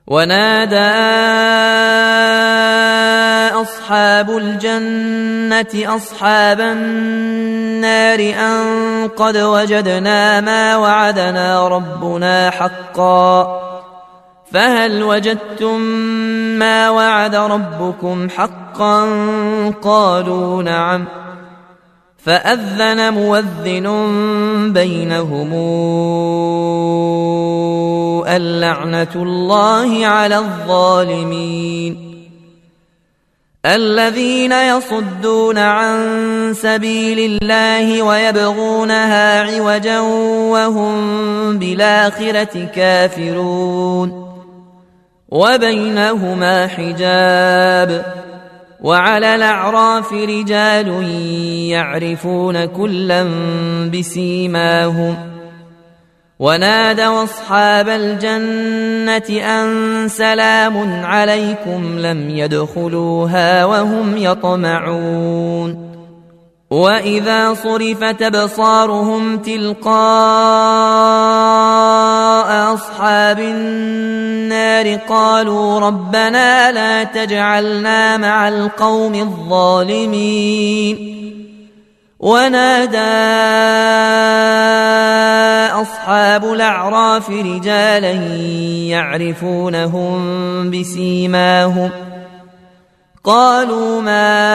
ونادى أصحاب الجنة أصحاب النار أن قد وجدنا ما وعدنا ربنا حقا فهل وجدتم ما وعد ربكم حقا قالوا نعم فأذن مؤذن بينهم اللعنة الله على الظالمين الذين يصدون عن سبيل الله ويبغونها عوجا وهم بالآخرة كافرون وبينهما حجاب وعلى الأعراف رجال يعرفون كلا بسيماهم ونادوا أصحاب الجنة أن سلام عليكم لم يدخلوها وهم يطمعون وإذا صرفت أبصارهم تلقاء أصحاب النار قالوا ربنا لا تجعلنا مع القوم الظالمين ونادى أصحاب الأعراف رجالا يعرفونهم بسيماهم قالوا ما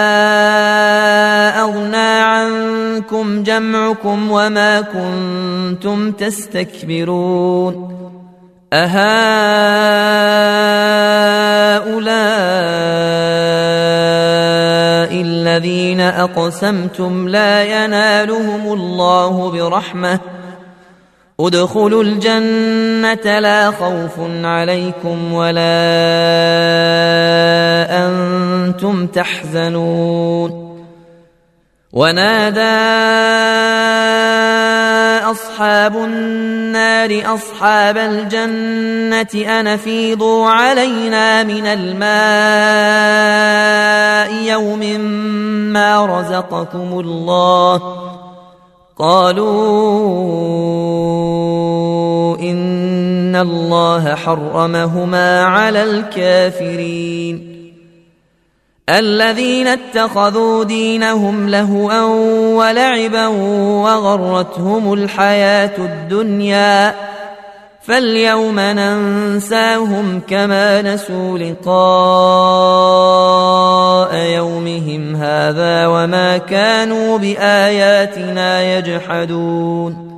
أغنى عنكم جمعكم وما كنتم تستكبرون أهؤلاء الذين أقسمتم لا ينالهم الله برحمة ادخلوا الجنة لا خوف عليكم ولا أنتم تحزنون ونادى أصحاب النار أصحاب الجنة أن أفيضوا علينا من الماء يوم ما رزقكم الله قالوا إن الله حرمهما على الكافرين الذين اتخذوا دينهم لهوا ولعبا وغرتهم الحياة الدنيا فاليوم ننساهم كما نسوا لقاء يومهم هذا وما كانوا بآياتنا يجحدون